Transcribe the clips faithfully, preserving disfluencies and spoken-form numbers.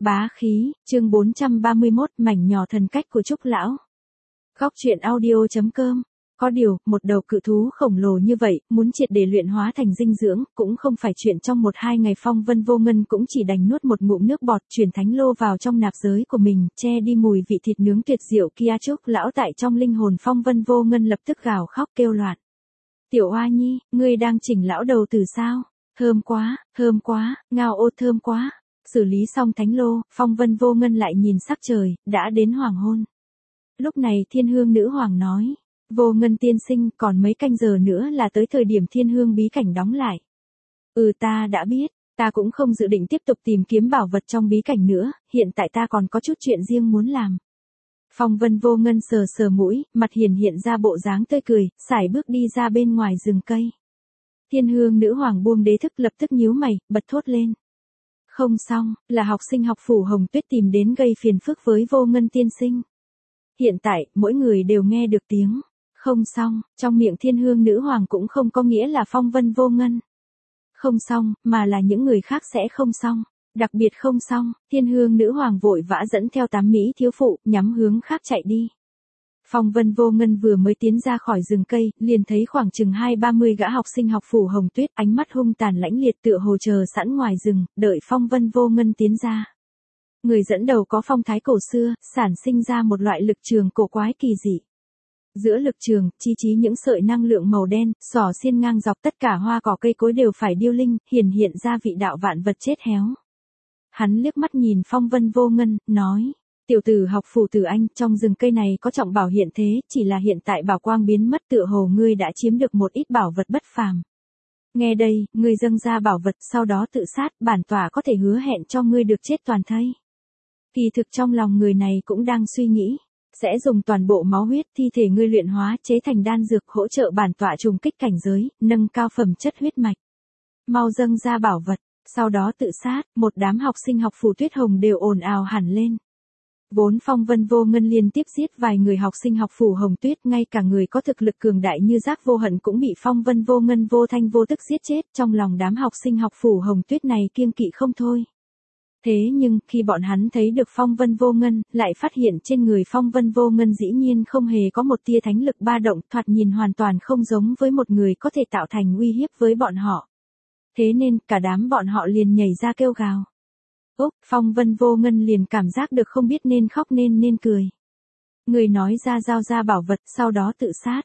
Bá khí, chương bốn trăm ba mươi mốt, mảnh nhỏ thần cách của Trúc Lão. Góc truyện audio.com. Có điều, một đầu cự thú khổng lồ như vậy, muốn triệt để luyện hóa thành dinh dưỡng, cũng không phải chuyện trong một hai ngày. Phong Vân Vô Ngân cũng chỉ đành nuốt một ngụm nước bọt, chuyển thánh lô vào trong nạp giới của mình, che đi mùi vị thịt nướng tuyệt diệu kia. Trúc Lão tại trong linh hồn Phong Vân Vô Ngân lập tức gào khóc kêu loạn. Tiểu Oa Nhi, ngươi đang chỉnh lão đầu từ sao? Thơm quá, thơm quá, ngao ô thơm quá. Xử lý xong thánh lô, Phong Vân Vô Ngân lại nhìn sắc trời, đã đến hoàng hôn. Lúc này Thiên Hương Nữ Hoàng nói, Vô Ngân tiên sinh, còn mấy canh giờ nữa là tới thời điểm Thiên Hương bí cảnh đóng lại. Ừ, ta đã biết, ta cũng không dự định tiếp tục tìm kiếm bảo vật trong bí cảnh nữa, hiện tại ta còn có chút chuyện riêng muốn làm. Phong Vân Vô Ngân sờ sờ mũi, mặt hiền hiện ra bộ dáng tươi cười, sải bước đi ra bên ngoài rừng cây. Thiên Hương Nữ Hoàng buông đế thức lập tức nhíu mày, bật thốt lên. Không xong, là học sinh học phủ Hồng Tuyết tìm đến gây phiền phức với Vô Ngân tiên sinh. Hiện tại, mỗi người đều nghe được tiếng. Không xong, trong miệng Thiên Hương Nữ Hoàng cũng không có nghĩa là Phong Vân Vô Ngân. Không xong, mà là những người khác sẽ không xong. Đặc biệt không xong, Thiên Hương Nữ Hoàng vội vã dẫn theo tám mỹ thiếu phụ, nhắm hướng khác chạy đi. Phong Vân Vô Ngân vừa mới tiến ra khỏi rừng cây, liền thấy khoảng chừng hai ba mươi gã học sinh học phủ Hồng Tuyết, ánh mắt hung tàn lãnh liệt tựa hồ chờ sẵn ngoài rừng, đợi Phong Vân Vô Ngân tiến ra. Người dẫn đầu có phong thái cổ xưa, sản sinh ra một loại lực trường cổ quái kỳ dị. Giữa lực trường, chi chí những sợi năng lượng màu đen, xỏ xiên ngang dọc, tất cả hoa cỏ cây cối đều phải điêu linh, hiển hiện ra vị đạo vạn vật chết héo. Hắn liếc mắt nhìn Phong Vân Vô Ngân, nói. Tiểu tử học phủ Tử Anh, trong rừng cây này có trọng bảo hiện thế, chỉ là hiện tại bảo quang biến mất, tựa hồ ngươi đã chiếm được một ít bảo vật bất phàm. Nghe đây, ngươi dâng ra bảo vật, sau đó tự sát, bản tỏa có thể hứa hẹn cho ngươi được chết toàn thây. Kỳ thực trong lòng người này cũng đang suy nghĩ, sẽ dùng toàn bộ máu huyết thi thể ngươi luyện hóa chế thành đan dược, hỗ trợ bản tỏa trùng kích cảnh giới, nâng cao phẩm chất huyết mạch. Mau dâng ra bảo vật, sau đó tự sát. Một đám học sinh học phủ Tuyết Hồng đều ồn ào hẳn lên. Vốn Phong Vân Vô Ngân liên tiếp giết vài người học sinh học phủ Hồng Tuyết, ngay cả người có thực lực cường đại như Giác Vô Hận cũng bị Phong Vân Vô Ngân vô thanh vô tức giết chết. Trong lòng đám học sinh học phủ Hồng Tuyết này kiêng kỵ không thôi. Thế nhưng, khi bọn hắn thấy được Phong Vân Vô Ngân, lại phát hiện trên người Phong Vân Vô Ngân dĩ nhiên không hề có một tia thánh lực ba động, thoạt nhìn hoàn toàn không giống với một người có thể tạo thành uy hiếp với bọn họ. Thế nên, cả đám bọn họ liền nhảy ra kêu gào. Úc, Phong Vân Vô Ngân liền cảm giác được không biết nên khóc nên nên cười. Người nói ra giao ra bảo vật, sau đó tự sát.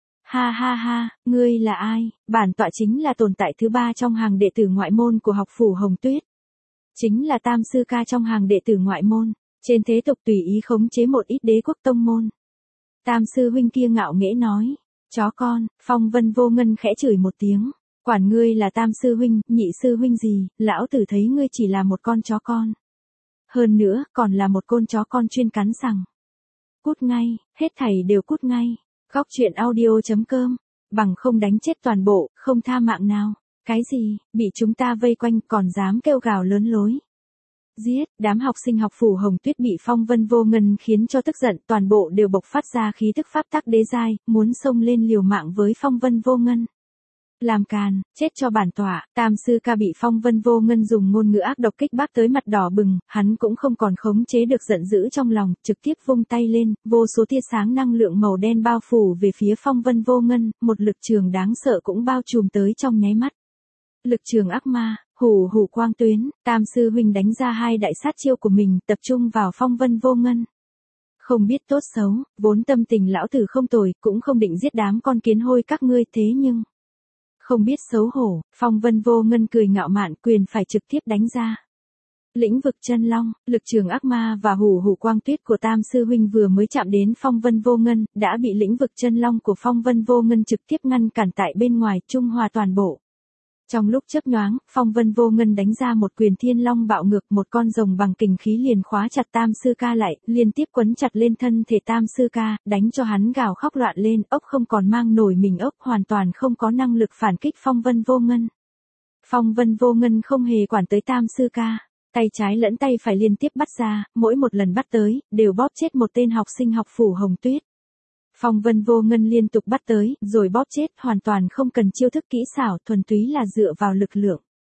Ha ha ha, ngươi là ai? Bản tọa chính là tồn tại thứ ba trong hàng đệ tử ngoại môn của học phủ Hồng Tuyết. Chính là Tam Sư Ca trong hàng đệ tử ngoại môn, trên thế tục tùy ý khống chế một ít đế quốc tông môn. Tam Sư huynh kia ngạo nghễ nói, chó con. Phong Vân Vô Ngân khẽ chửi một tiếng. Quản ngươi là Tam Sư huynh, Nhị Sư huynh gì, lão tử thấy ngươi chỉ là một con chó con. Hơn nữa, còn là một con chó con chuyên cắn sằng. Cút ngay, hết thảy đều cút ngay. Góc truyện audio.com. Bằng không đánh chết toàn bộ, không tha mạng nào. Cái gì, bị chúng ta vây quanh còn dám kêu gào lớn lối. Giết, đám học sinh học phủ Hồng Tuyết bị Phong Vân Vô Ngân khiến cho tức giận, toàn bộ đều bộc phát ra khí thức pháp tắc đế giai, muốn xông lên liều mạng với Phong Vân Vô Ngân. Làm càn, chết cho bản tọa. Tam Sư Ca bị Phong Vân Vô Ngân dùng ngôn ngữ ác độc kích bác tới mặt đỏ bừng, hắn cũng không còn khống chế được giận dữ trong lòng, trực tiếp vung tay lên, vô số tia sáng năng lượng màu đen bao phủ về phía Phong Vân Vô Ngân, một lực trường đáng sợ cũng bao trùm tới trong nháy mắt. Lực trường ác ma, hủ hủ quang tuyến. Tam Sư huynh đánh ra hai đại sát chiêu của mình, tập trung vào Phong Vân Vô Ngân. Không biết tốt xấu, vốn tâm tình lão tử không tồi, cũng không định giết đám con kiến hôi các ngươi, thế nhưng không biết xấu hổ. Phong Vân Vô Ngân cười ngạo mạn, quyền phải trực tiếp đánh ra. Lĩnh vực chân long, lực trường ác ma và hủ hủ quang tuyết của Tam Sư huynh vừa mới chạm đến Phong Vân Vô Ngân, đã bị lĩnh vực chân long của Phong Vân Vô Ngân trực tiếp ngăn cản tại bên ngoài, trung hòa toàn bộ. Trong lúc chớp nhoáng, Phong Vân Vô Ngân đánh ra một quyền thiên long bạo ngược, một con rồng bằng kình khí liền khóa chặt Tam Sư Ca lại, liên tiếp quấn chặt lên thân thể Tam Sư Ca, đánh cho hắn gào khóc loạn lên, ốc không còn mang nổi mình ốc, hoàn toàn không có năng lực phản kích Phong Vân Vô Ngân. Phong Vân Vô Ngân không hề quản tới Tam Sư Ca, tay trái lẫn tay phải liên tiếp bắt ra, mỗi một lần bắt tới, đều bóp chết một tên học sinh học phủ Hồng Tuyết. Phong Vân Vô Ngân liên tục bắt tới, rồi bóp chết, hoàn toàn không cần chiêu thức kỹ xảo, thuần túy là dựa vào lực lượng.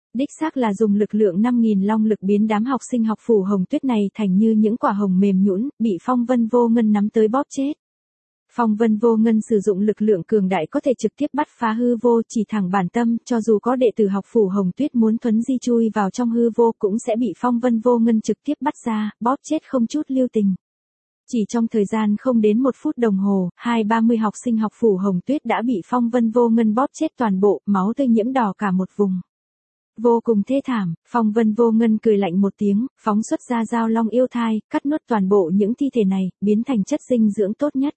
Đích xác là dùng lực lượng năm nghìn long lực biến đám học sinh học phủ Hồng Tuyết này thành như những quả hồng mềm nhũn, bị Phong Vân Vô Ngân nắm tới bóp chết. Phong Vân Vô Ngân sử dụng lực lượng cường đại có thể trực tiếp bắt phá hư vô, chỉ thẳng bản tâm, cho dù có đệ tử học phủ Hồng Tuyết muốn thuấn di chui vào trong hư vô cũng sẽ bị Phong Vân Vô Ngân trực tiếp bắt ra, bóp chết không chút lưu tình. Chỉ trong thời gian không đến một phút đồng hồ, hai ba mươi học sinh học phủ Hồng Tuyết đã bị Phong Vân Vô Ngân bóp chết toàn bộ, máu tươi nhiễm đỏ cả một vùng. Vô cùng thê thảm, Phong Vân Vô Ngân cười lạnh một tiếng, phóng xuất ra dao long yêu thai, cắt nuốt toàn bộ những thi thể này, biến thành chất dinh dưỡng tốt nhất.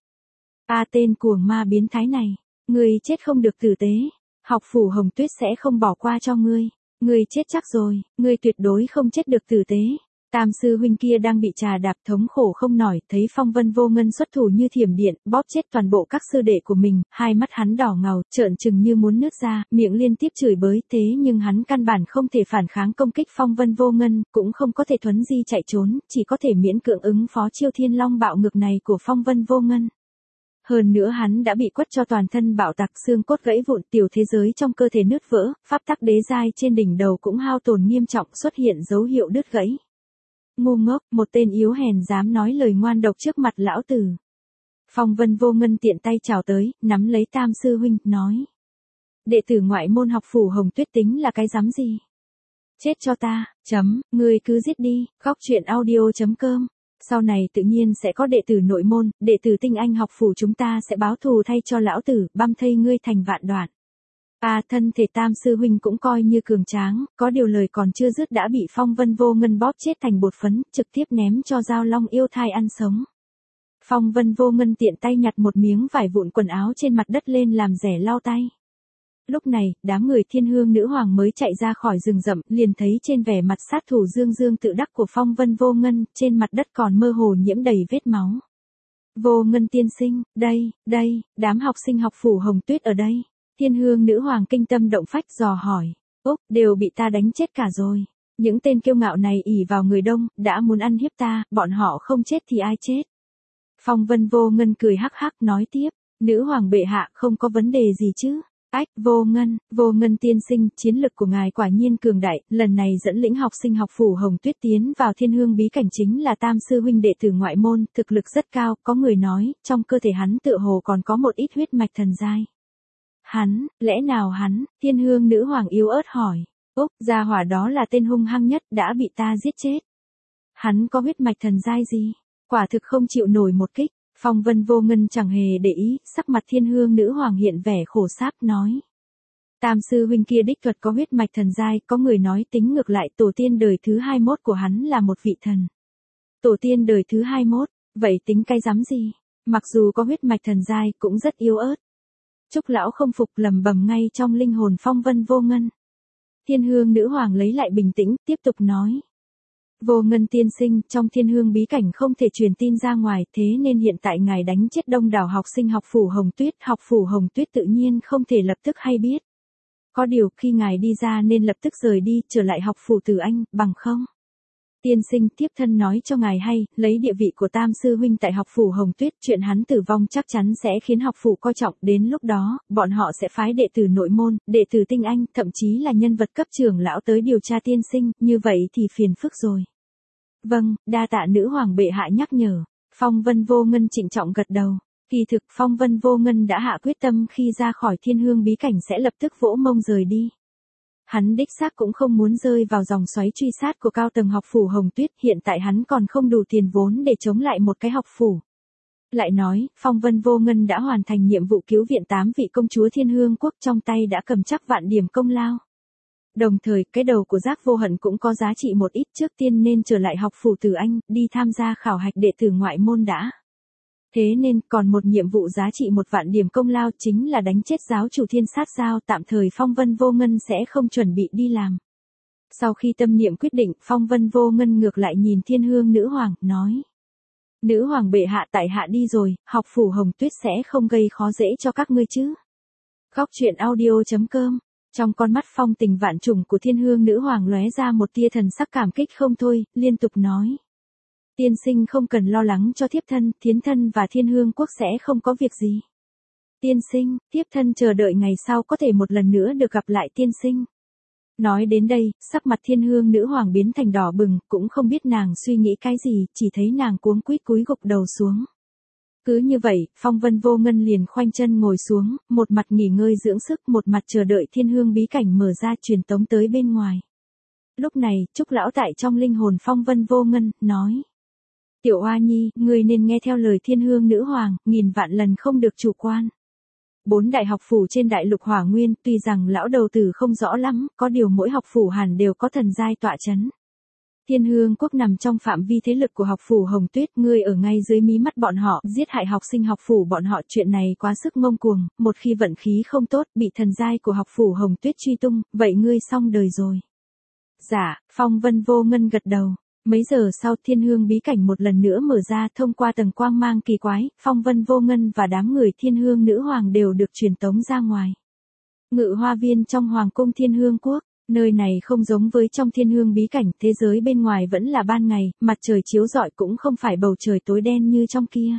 A tên cuồng ma biến thái này, ngươi chết không được tử tế, học phủ Hồng Tuyết sẽ không bỏ qua cho ngươi, ngươi chết chắc rồi, ngươi tuyệt đối không chết được tử tế. Tam sư huynh kia đang bị trà đạp thống khổ không nổi, thấy Phong Vân Vô Ngân xuất thủ như thiểm điện, bóp chết toàn bộ các sư đệ của mình, hai mắt hắn đỏ ngầu, trợn trừng như muốn nứt ra, miệng liên tiếp chửi bới, thế nhưng hắn căn bản không thể phản kháng công kích Phong Vân Vô Ngân, cũng không có thể thuấn di chạy trốn, chỉ có thể miễn cưỡng ứng phó chiêu thiên long bạo ngược này của Phong Vân Vô Ngân. Hơn nữa hắn đã bị quất cho toàn thân bạo tạc, xương cốt gãy vụn, tiểu thế giới trong cơ thể nứt vỡ, pháp tắc đế giai trên đỉnh đầu cũng hao tổn nghiêm trọng, xuất hiện dấu hiệu đứt gãy. Ngu ngốc, một tên yếu hèn dám nói lời ngoan độc trước mặt lão tử. Phong Vân Vô Ngân tiện tay chào tới, nắm lấy Tam sư huynh, nói: đệ tử ngoại môn học phủ Hồng Tuyết tính là cái dám gì? Chết cho ta, chấm, ngươi cứ giết đi, khóc chuyện audio chấm com. Sau này tự nhiên sẽ có đệ tử nội môn, đệ tử tinh anh học phủ chúng ta sẽ báo thù thay cho lão tử, băm thây ngươi thành vạn đoạn. À, thân thể Tam sư huynh cũng coi như cường tráng, có điều lời còn chưa dứt đã bị Phong Vân Vô Ngân bóp chết thành bột phấn, trực tiếp ném cho dao long yêu thai ăn sống. Phong Vân Vô Ngân tiện tay nhặt một miếng vải vụn quần áo trên mặt đất lên làm rẻ lau tay. Lúc này, đám người Thiên Hương nữ hoàng mới chạy ra khỏi rừng rậm, liền thấy trên vẻ mặt sát thủ dương dương tự đắc của Phong Vân Vô Ngân, trên mặt đất còn mơ hồ nhiễm đầy vết máu. Vô Ngân tiên sinh, đây, đây, đám học sinh học phủ Hồng Tuyết ở đây. Thiên Hương nữ hoàng kinh tâm động phách dò hỏi. Úc, đều bị ta đánh chết cả rồi. Những tên kiêu ngạo này ỷ vào người đông, đã muốn ăn hiếp ta, bọn họ không chết thì ai chết. Phong Vân Vô Ngân cười hắc hắc nói tiếp. Nữ hoàng bệ hạ không có vấn đề gì chứ. Ách, Vô Ngân, Vô Ngân tiên sinh, chiến lực của ngài quả nhiên cường đại, lần này dẫn lĩnh học sinh học phủ Hồng Tuyết tiến vào Thiên Hương bí cảnh chính là Tam sư huynh đệ tử ngoại môn, thực lực rất cao, có người nói, trong cơ thể hắn tựa hồ còn có một ít huyết mạch thần giai. Hắn, lẽ nào hắn? Thiên Hương nữ hoàng yếu ớt hỏi. Úc, gia hỏa đó là tên hung hăng nhất, đã bị ta giết chết. Hắn có huyết mạch thần giai gì? Quả thực không chịu nổi một kích. Phong Vân Vô Ngân chẳng hề để ý, sắc mặt Thiên Hương nữ hoàng hiện vẻ khổ sáp nói. Tam sư huynh kia đích thuật có huyết mạch thần giai, có người nói tính ngược lại tổ tiên đời thứ hai mươi mốt của hắn là một vị thần. Tổ tiên đời thứ hai mươi mốt, vậy tính cái rắm gì? Mặc dù có huyết mạch thần giai cũng rất yếu ớt. Trúc lão không phục, lầm bầm ngay trong linh hồn Phong Vân Vô Ngân. Thiên Hương nữ hoàng lấy lại bình tĩnh, tiếp tục nói. Vô Ngân tiên sinh, trong Thiên Hương bí cảnh không thể truyền tin ra ngoài, thế nên hiện tại ngài đánh chết đông đảo học sinh học phủ Hồng Tuyết, học phủ Hồng Tuyết tự nhiên không thể lập tức hay biết. Có điều, khi ngài đi ra nên lập tức rời đi, trở lại học phủ Tử Anh, bằng không? Tiên sinh, tiếp thân nói cho ngài hay, lấy địa vị của Tam sư huynh tại học phủ Hồng Tuyết, chuyện hắn tử vong chắc chắn sẽ khiến học phủ coi trọng, đến lúc đó, bọn họ sẽ phái đệ tử nội môn, đệ tử tinh anh, thậm chí là nhân vật cấp trưởng lão tới điều tra tiên sinh, như vậy thì phiền phức rồi. Vâng, đa tạ nữ hoàng bệ hạ nhắc nhở. Phong Vân Vô Ngân trịnh trọng gật đầu. Kỳ thực Phong Vân Vô Ngân đã hạ quyết tâm khi ra khỏi Thiên Hương bí cảnh sẽ lập tức vỗ mông rời đi. Hắn đích xác cũng không muốn rơi vào dòng xoáy truy sát của cao tầng học phủ Hồng Tuyết, hiện tại hắn còn không đủ tiền vốn để chống lại một cái học phủ. Lại nói, Phong Vân Vô Ngân đã hoàn thành nhiệm vụ cứu viện tám vị công chúa Thiên Hương quốc, trong tay đã cầm chắc vạn điểm công lao. Đồng thời, cái đầu của Giác Vô Hận cũng có giá trị một ít, trước tiên nên trở lại học phủ Tử Anh, đi tham gia khảo hạch đệ tử ngoại môn đã. Thế nên, còn một nhiệm vụ giá trị một vạn điểm công lao chính là đánh chết giáo chủ Thiên Sát Giao, tạm thời Phong Vân Vô Ngân sẽ không chuẩn bị đi làm. Sau khi tâm niệm quyết định, Phong Vân Vô Ngân ngược lại nhìn Thiên Hương nữ hoàng, nói. Nữ hoàng bệ hạ, tại hạ đi rồi, học phủ Hồng Tuyết sẽ không gây khó dễ cho các ngươi chứ. Khóc chuyện audio chấm com. Trong con mắt phong tình vạn trùng của Thiên Hương nữ hoàng lóe ra một tia thần sắc cảm kích không thôi, liên tục nói. Tiên sinh không cần lo lắng cho thiếp thân, thiến thân và Thiên Hương quốc sẽ không có việc gì. Tiên sinh, thiếp thân chờ đợi ngày sau có thể một lần nữa được gặp lại tiên sinh. Nói đến đây, sắc mặt Thiên Hương nữ hoàng biến thành đỏ bừng, cũng không biết nàng suy nghĩ cái gì, chỉ thấy nàng cuống quýt cúi gục đầu xuống. Cứ như vậy, Phong Vân Vô Ngân liền khoanh chân ngồi xuống, một mặt nghỉ ngơi dưỡng sức, một mặt chờ đợi Thiên Hương bí cảnh mở ra truyền tống tới bên ngoài. Lúc này, Trúc lão tại trong linh hồn Phong Vân Vô Ngân, nói. Tiểu Oa Nhi, ngươi nên nghe theo lời Thiên Hương nữ hoàng, nghìn vạn lần không được chủ quan. Bốn đại học phủ trên đại lục Hỏa Nguyên, tuy rằng lão đầu tử không rõ lắm, có điều mỗi học phủ hẳn đều có thần giai tọa chấn. Thiên Hương quốc nằm trong phạm vi thế lực của học phủ Hồng Tuyết, ngươi ở ngay dưới mí mắt bọn họ, giết hại học sinh học phủ bọn họ, chuyện này quá sức ngông cuồng, một khi vận khí không tốt, bị thần giai của học phủ Hồng Tuyết truy tung, vậy ngươi xong đời rồi. Dạ, Phong Vân Vô Ngân gật đầu. Mấy giờ sau Thiên Hương bí cảnh một lần nữa mở ra, thông qua tầng quang mang kỳ quái, Phong Vân Vô Ngân và đám người Thiên Hương nữ hoàng đều được truyền tống ra ngoài. Ngự hoa viên trong Hoàng cung Thiên Hương quốc, nơi này không giống với trong Thiên Hương bí cảnh, thế giới bên ngoài vẫn là ban ngày, mặt trời chiếu rọi cũng không phải bầu trời tối đen như trong kia.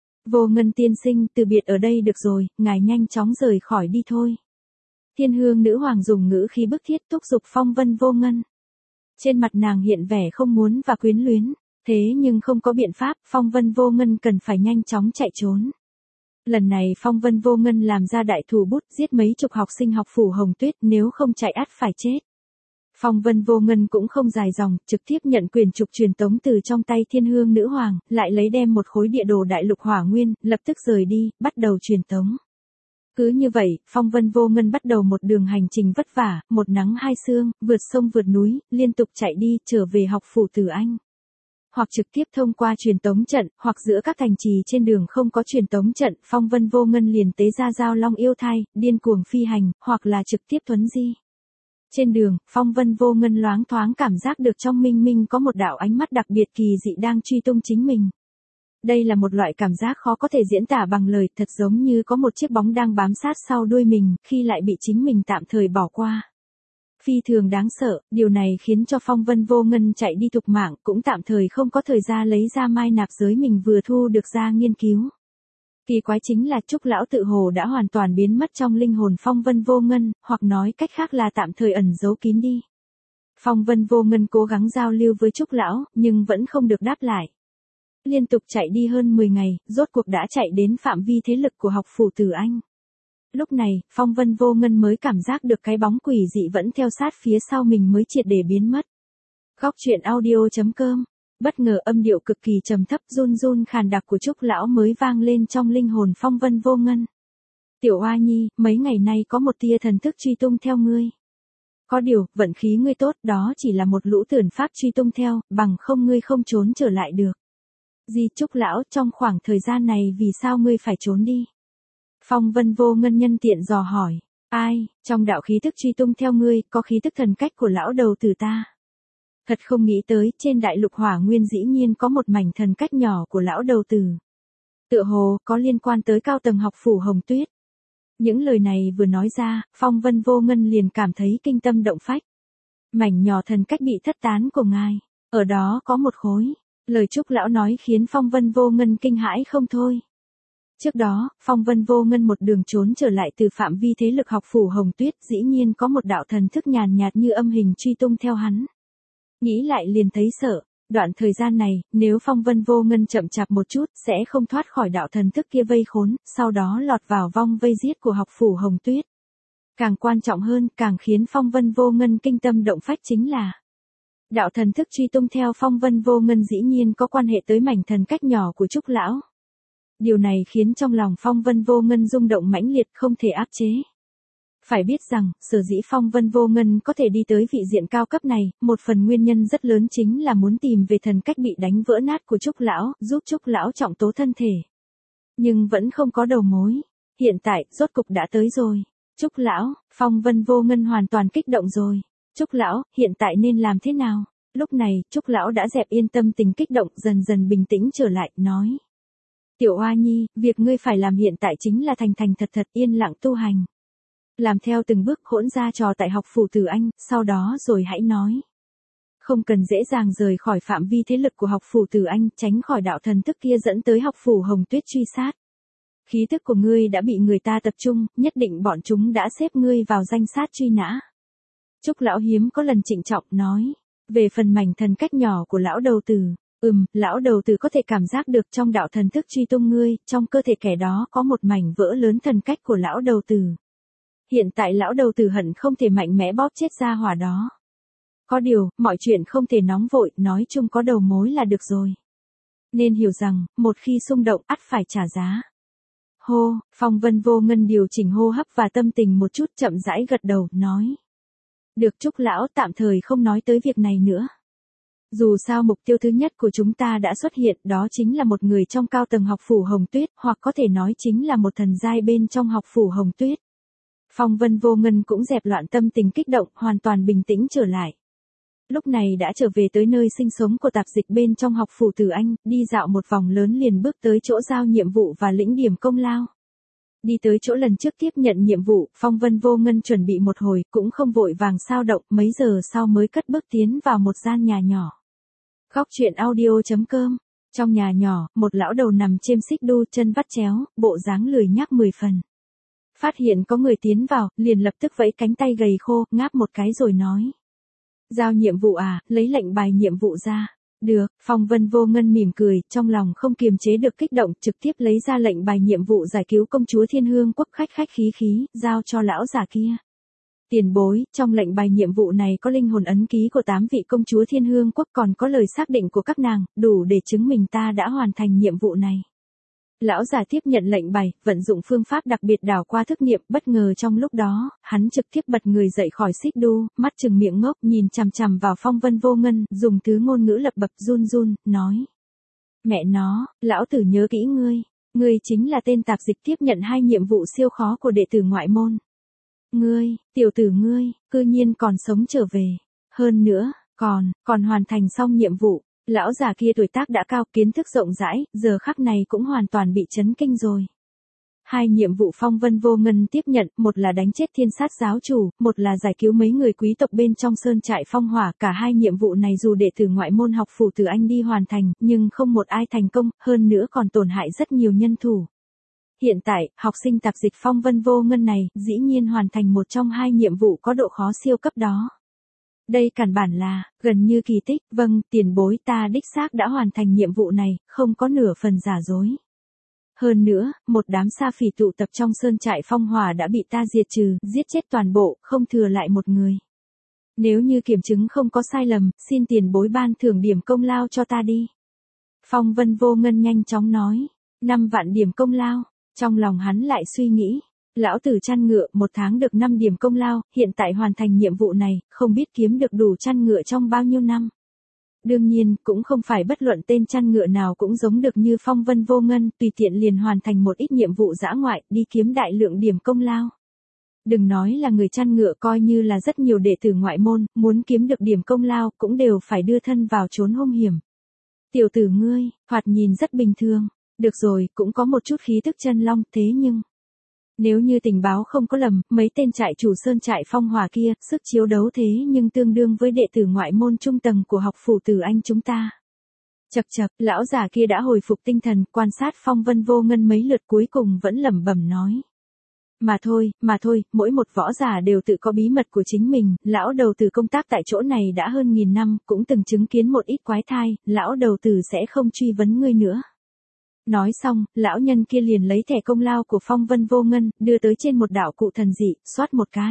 Vô Ngân tiên sinh, từ biệt ở đây được rồi, ngài nhanh chóng rời khỏi đi thôi. Thiên Hương nữ hoàng dùng ngữ khí bức thiết thúc giục Phong Vân Vô Ngân. Trên mặt nàng hiện vẻ không muốn và quyến luyến, thế nhưng không có biện pháp, Phong Vân Vô Ngân cần phải nhanh chóng chạy trốn. Lần này Phong Vân Vô Ngân làm ra đại thủ bút, giết mấy chục học sinh học phủ Hồng Tuyết, nếu không chạy ắt phải chết. Phong Vân Vô Ngân cũng không dài dòng, trực tiếp nhận quyền trục truyền tống từ trong tay Thiên Hương nữ hoàng, lại lấy đem một khối địa đồ đại lục Hỏa Nguyên, lập tức rời đi, bắt đầu truyền tống. Cứ như vậy, Phong Vân Vô Ngân bắt đầu một đường hành trình vất vả, một nắng hai sương, vượt sông vượt núi, liên tục chạy đi, trở về học phủ Tử Anh. Hoặc trực tiếp thông qua truyền tống trận, hoặc giữa các thành trì trên đường không có truyền tống trận, Phong Vân Vô Ngân liền tế ra Giao Long yêu thai, điên cuồng phi hành, hoặc là trực tiếp thuấn di. Trên đường, Phong Vân Vô Ngân loáng thoáng cảm giác được trong minh minh có một đạo ánh mắt đặc biệt kỳ dị đang truy tung chính mình. Đây là một loại cảm giác khó có thể diễn tả bằng lời, thật giống như có một chiếc bóng đang bám sát sau đuôi mình, khi lại bị chính mình tạm thời bỏ qua. Phi thường đáng sợ, điều này khiến cho Phong Vân Vô Ngân chạy đi thục mạng, cũng tạm thời không có thời gian lấy ra mai nạp giới mình vừa thu được ra nghiên cứu. Kỳ quái chính là Trúc lão tự hồ đã hoàn toàn biến mất trong linh hồn Phong Vân Vô Ngân, hoặc nói cách khác là tạm thời ẩn giấu kín đi. Phong Vân Vô Ngân cố gắng giao lưu với Trúc lão, nhưng vẫn không được đáp lại. Liên tục chạy đi hơn mười ngày, rốt cuộc đã chạy đến phạm vi thế lực của học phủ Tử Anh. Lúc này, Phong Vân Vô Ngân mới cảm giác được cái bóng quỷ dị vẫn theo sát phía sau mình mới triệt để biến mất. Góc truyện audio chấm com. Bất ngờ âm điệu cực kỳ trầm thấp run run khàn đặc của Trúc lão mới vang lên trong linh hồn Phong Vân Vô Ngân. Tiểu Oa Nhi, mấy ngày nay có một tia thần thức truy tung theo ngươi. Có điều, vận khí ngươi tốt, đó chỉ là một lũ tưởng pháp truy tung theo, bằng không ngươi không trốn trở lại được. Di Trúc lão, trong khoảng thời gian này vì sao ngươi phải trốn đi? Phong Vân Vô Ngân nhân tiện dò hỏi. Ai, trong đạo khí thức truy tung theo ngươi, có khí thức thần cách của lão đầu tử ta. Thật không nghĩ tới, trên đại lục Hỏa Nguyên dĩ nhiên có một mảnh thần cách nhỏ của lão đầu tử. Tựa hồ, có liên quan tới cao tầng học phủ Hồng Tuyết. Những lời này vừa nói ra, Phong Vân Vô Ngân liền cảm thấy kinh tâm động phách. Mảnh nhỏ thần cách bị thất tán của ngài, ở đó có một khối. Lời Trúc lão nói khiến Phong Vân Vô Ngân kinh hãi không thôi. Trước đó, Phong Vân Vô Ngân một đường trốn trở lại từ phạm vi thế lực học phủ Hồng Tuyết, dĩ nhiên có một đạo thần thức nhàn nhạt như âm hình truy tung theo hắn. Nghĩ lại liền thấy sợ, đoạn thời gian này, nếu Phong Vân Vô Ngân chậm chạp một chút, sẽ không thoát khỏi đạo thần thức kia vây khốn, sau đó lọt vào vong vây giết của học phủ Hồng Tuyết. Càng quan trọng hơn, càng khiến Phong Vân Vô Ngân kinh tâm động phách chính là đạo thần thức truy tung theo Phong Vân Vô Ngân dĩ nhiên có quan hệ tới mảnh thần cách nhỏ của Trúc lão. Điều này khiến trong lòng Phong Vân Vô Ngân rung động mãnh liệt không thể áp chế. Phải biết rằng, sở dĩ Phong Vân Vô Ngân có thể đi tới vị diện cao cấp này, một phần nguyên nhân rất lớn chính là muốn tìm về thần cách bị đánh vỡ nát của Trúc lão, giúp Trúc lão trọng tố thân thể. Nhưng vẫn không có đầu mối. Hiện tại, rốt cục đã tới rồi. Trúc lão, Phong Vân Vô Ngân hoàn toàn kích động rồi. Trúc lão, hiện tại nên làm thế nào? Lúc này, Trúc lão đã dẹp yên tâm tình kích động, dần dần bình tĩnh trở lại, nói. Tiểu Oa Nhi, việc ngươi phải làm hiện tại chính là thành thành thật thật yên lặng tu hành. Làm theo từng bước hỗn ra trò tại học phủ Tử Anh, sau đó rồi hãy nói. Không cần dễ dàng rời khỏi phạm vi thế lực của học phủ Tử Anh, tránh khỏi đạo thần thức kia dẫn tới học phủ Hồng Tuyết truy sát. Khí thức của ngươi đã bị người ta tập trung, nhất định bọn chúng đã xếp ngươi vào danh sát truy nã. Trúc lão hiếm có lần trịnh trọng nói. Về phần mảnh thần cách nhỏ của lão đầu tử, ừm, lão đầu tử có thể cảm giác được trong đạo thần thức truy tung ngươi, trong cơ thể kẻ đó có một mảnh vỡ lớn thần cách của lão đầu tử. Hiện tại lão đầu tử hận không thể mạnh mẽ bóp chết ra hỏa đó. Có điều, mọi chuyện không thể nóng vội, nói chung có đầu mối là được rồi. Nên hiểu rằng, một khi xung động ắt phải trả giá. Hô, Phong Vân Vô Ngân điều chỉnh hô hấp và tâm tình một chút, chậm rãi gật đầu, nói. Được Trúc lão, tạm thời không nói tới việc này nữa. Dù sao mục tiêu thứ nhất của chúng ta đã xuất hiện, đó chính là một người trong cao tầng học phủ Hồng Tuyết, hoặc có thể nói chính là một thần giai bên trong học phủ Hồng Tuyết. Phong Vân Vô Ngân cũng dẹp loạn tâm tình kích động, hoàn toàn bình tĩnh trở lại. Lúc này đã trở về tới nơi sinh sống của tạp dịch bên trong học phủ Tử Anh, đi dạo một vòng lớn liền bước tới chỗ giao nhiệm vụ và lĩnh điểm công lao. Đi tới chỗ lần trước tiếp nhận nhiệm vụ, Phong Vân Vô Ngân chuẩn bị một hồi, cũng không vội vàng sao động, mấy giờ sau mới cất bước tiến vào một gian nhà nhỏ. Góc truyện audio chấm com. Trong nhà nhỏ, một lão đầu nằm chêm xích đu, chân vắt chéo, bộ dáng lười nhác mười phần. Phát hiện có người tiến vào, liền lập tức vẫy cánh tay gầy khô, ngáp một cái rồi nói. Giao nhiệm vụ à, lấy lệnh bài nhiệm vụ ra. Được, Phong Vân Vô Ngân mỉm cười, trong lòng không kiềm chế được kích động, trực tiếp lấy ra lệnh bài nhiệm vụ giải cứu công chúa Thiên Hương Quốc, khách khách khí khí, giao cho lão già kia. Tiền bối, trong lệnh bài nhiệm vụ này có linh hồn ấn ký của tám vị công chúa Thiên Hương Quốc, còn có lời xác định của các nàng, đủ để chứng minh ta đã hoàn thành nhiệm vụ này. Lão già tiếp nhận lệnh bài, vận dụng phương pháp đặc biệt đảo qua thức nghiệm, bất ngờ trong lúc đó, hắn trực tiếp bật người dậy khỏi xích đu, mắt trừng miệng ngốc, nhìn chằm chằm vào Phong Vân Vô Ngân, dùng thứ ngôn ngữ lập bập run run, nói. Mẹ nó, lão tử nhớ kỹ ngươi, ngươi chính là tên tạp dịch tiếp nhận hai nhiệm vụ siêu khó của đệ tử ngoại môn. Ngươi, tiểu tử ngươi, cư nhiên còn sống trở về. Hơn nữa, còn, còn hoàn thành xong nhiệm vụ. Lão già kia tuổi tác đã cao, kiến thức rộng rãi, giờ khắc này cũng hoàn toàn bị chấn kinh rồi. Hai nhiệm vụ Phong Vân Vô Ngân tiếp nhận, một là đánh chết thiên sát giáo chủ, một là giải cứu mấy người quý tộc bên trong sơn trại phong hỏa. Cả hai nhiệm vụ này dù đệ tử ngoại môn học phủ Tử Anh đi hoàn thành, nhưng không một ai thành công, hơn nữa còn tổn hại rất nhiều nhân thủ. Hiện tại, học sinh tạp dịch Phong Vân Vô Ngân này, dĩ nhiên hoàn thành một trong hai nhiệm vụ có độ khó siêu cấp đó. Đây căn bản là, gần như kỳ tích, vâng, tiền bối ta đích xác đã hoàn thành nhiệm vụ này, không có nửa phần giả dối. Hơn nữa, một đám sa phỉ tụ tập trong sơn trại phong hỏa đã bị ta diệt trừ, giết chết toàn bộ, không thừa lại một người. Nếu như kiểm chứng không có sai lầm, xin tiền bối ban thưởng điểm công lao cho ta đi. Phong Vân Vô Ngân nhanh chóng nói, năm vạn điểm công lao, trong lòng hắn lại suy nghĩ. Lão tử chăn ngựa một tháng được năm điểm công lao, hiện tại hoàn thành nhiệm vụ này, không biết kiếm được đủ chăn ngựa trong bao nhiêu năm. Đương nhiên, cũng không phải bất luận tên chăn ngựa nào cũng giống được như Phong Vân Vô Ngân, tùy tiện liền hoàn thành một ít nhiệm vụ dã ngoại, đi kiếm đại lượng điểm công lao. Đừng nói là người chăn ngựa, coi như là rất nhiều đệ tử ngoại môn, muốn kiếm được điểm công lao, cũng đều phải đưa thân vào chốn hung hiểm. Tiểu tử ngươi, thoạt nhìn rất bình thường. Được rồi, cũng có một chút khí tức chân long, thế nhưng... Nếu như tình báo không có lầm, mấy tên trại chủ sơn trại phong hỏa kia, sức chiếu đấu thế nhưng tương đương với đệ tử ngoại môn trung tầng của học phủ Tử Anh chúng ta. Chậc chậc, lão già kia đã hồi phục tinh thần, quan sát Phong Vân Vô Ngân mấy lượt cuối cùng vẫn lẩm bẩm nói. Mà thôi, mà thôi, mỗi một võ giả đều tự có bí mật của chính mình, lão đầu tử công tác tại chỗ này đã hơn nghìn năm, cũng từng chứng kiến một ít quái thai, lão đầu tử sẽ không truy vấn ngươi nữa. Nói xong, lão nhân kia liền lấy thẻ công lao của Phong Vân Vô Ngân, đưa tới trên một đạo cụ thần dị, xoát một cái.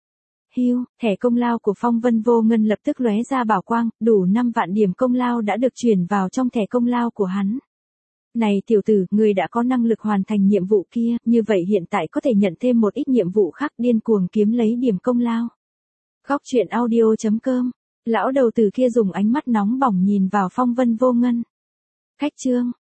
Hiu, thẻ công lao của Phong Vân Vô Ngân lập tức lóe ra bảo quang, đủ năm vạn điểm công lao đã được chuyển vào trong thẻ công lao của hắn. Này tiểu tử, người đã có năng lực hoàn thành nhiệm vụ kia, như vậy hiện tại có thể nhận thêm một ít nhiệm vụ khác, điên cuồng kiếm lấy điểm công lao. Góc truyện audio chấm com. Lão đầu tử kia dùng ánh mắt nóng bỏng nhìn vào Phong Vân Vô Ngân. Khách trương,